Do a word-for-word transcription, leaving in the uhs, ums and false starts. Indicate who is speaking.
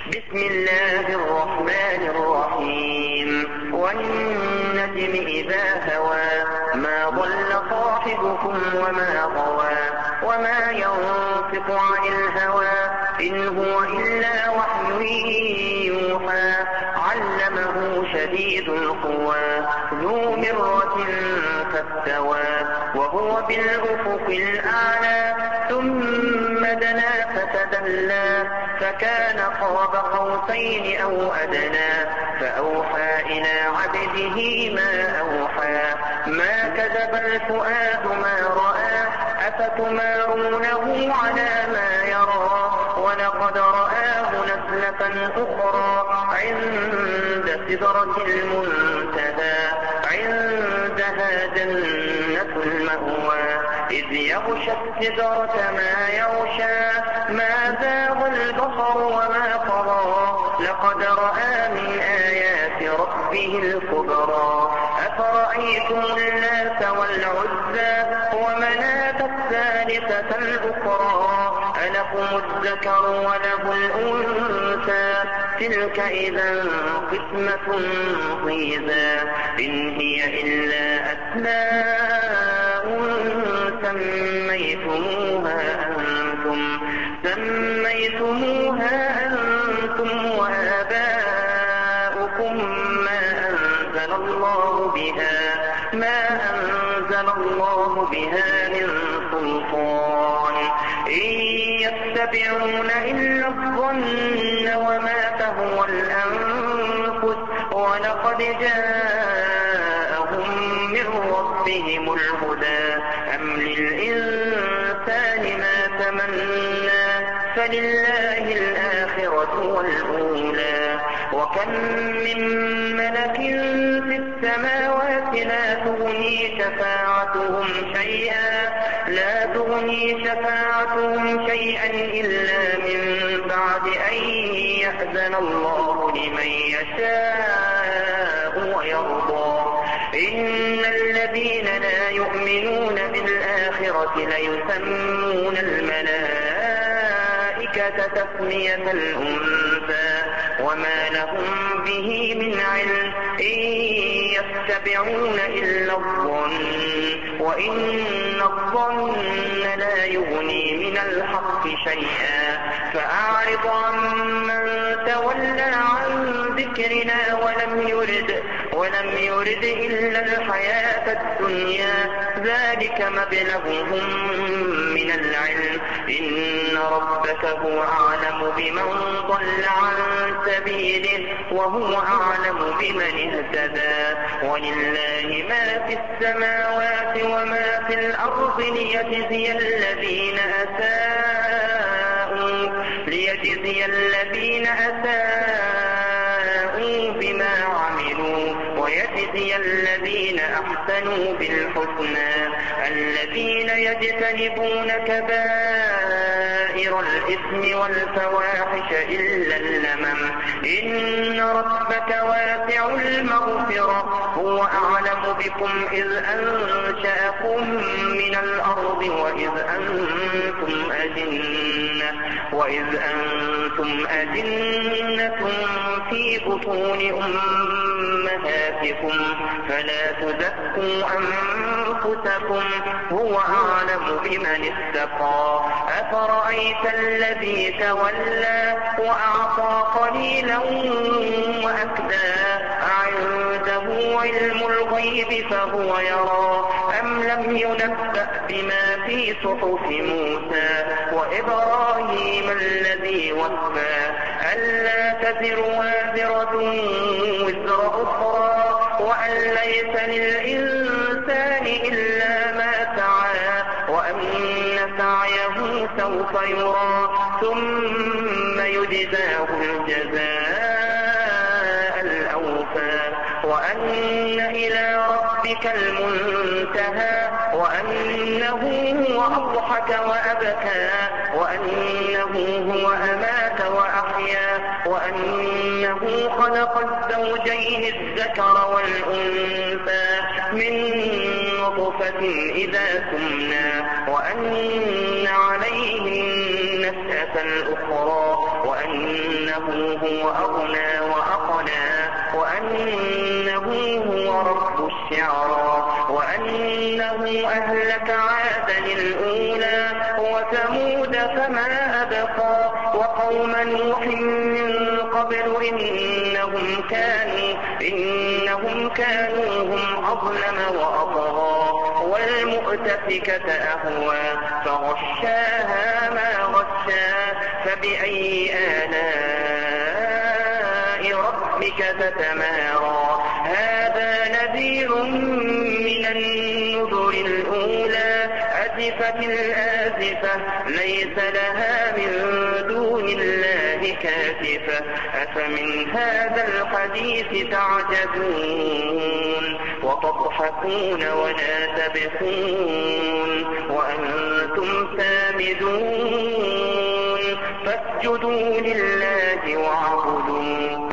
Speaker 1: بسم الله الرحمن الرحيم والنجم إذا هوى ما ضل صاحبكم وما غوى وما ينطق عن الهوى إن هو إلا وحي يوحى علمه شديد القوى ذو مرة فاستوى وهو بالأفق الأعلى ثم دنا فتدلى فكان قاب قوسين أو أدنى فأوحى إلى عبده ما أوحى ما كذب الفؤاد ما رأى أفتمارونه على ما يرى ولقد رآه نزلة أخرى عند سدرة المنتهى عندها جنة المأوى إذ يغشى السدرة ما يغشى ما زاغ البصر وما طغى لقد رأى من آيات ربه الكبرى أفرأيتم اللات والعزى ومناة الثالثة الأخرى ألكم الذكر وله الأنثى تلك إذا قسمة ضيزى إن هي إلا أسماء سميتموها أنتم سميتموها أنتم وآباؤكم ما أنزل الله بها ما أنزل الله بها من سلطان إن يتبعون إلا الظن وما تهوى الأنفس ولقد جاءهم من ربهم الهدى أم للإنسان ما تمنى فلله الآخرة والأولى وكم من ملك في السماوات لا تغني شفاعتهم شيئا لا تغني شفاعتهم شيئا إلا من بعد أن يأذن الله لمن يشاء ويرضى إن الذين لا يؤمنون بالآخرة ليسمون الملائكة تسمية الأنثى وما لهم به من علم إن يتبعون إلا الظن وإن الظن لا يغني من الحق شيئا فأعرض عمن تولى عن ذكرنا ولم يرد ولم يرد إلا الحياة الدنيا ذلك مبلغهم من العلم إن ربك هو أعلم بمن ضل عن سبيله وهو أعلم بمن اهتدى ولله ما في السماوات وما في الأرض ليجزي الذين أساءوا ليجزي الذين أساءوا بما عملوا ويجزي الذين أحسنوا بالحسنى الذين يجتنبون كبائر الإثم والفواحش إلا اللمم إن ربك واسع المغفرة هو أعلم بكم إذ أنشأكم من الأرض وإذ أنتم أجنة وإذ أنتم أجنة في بطون أمهاتكم فلا تزكوا أنفسكم هو أعلم بمن اتقى أفرأيت الذي تولى وأعطى قليلا وأكدى عنده علم الغيب فهو يرى أم لم ينبأ بما في صحف موسى وإبراهيم الذي وفى ألا تزر وازرة وزر أخرى وأن ليس للإنسان إلا ما سعى وأن سعيه سوف يرى ثم يجزاه الجزاء الأوفى وأن إلى ربك المنتهى وأنه هو أضحك وأبكى وأنه هو أمات وأحيا وأنه خلق الزوجين الذكر والأنثى من نطفة إذا تمنى وأن عليه النشأة الأخرى وأنه وأنه هو أغنى وأقنى وأنه هو رب الشعرى وأنه أهلك عادا الأولى وثمود فما أبقى وقوم نوح من قبل إنهم كانوا إنهم كانوا هم أظلم وأطغى والمؤتفكة أهوى فغشاها ما غشا فبأي آلاء ربك تتمارى هذا نذير من النذر الأولى أزفت الآزفة ليس لها من دون الله كاشفة أفمن هذا الحديث تعجبون وتضحكون ولا تبكون وأنتم سامدون فاسجدوا لله واعبدوا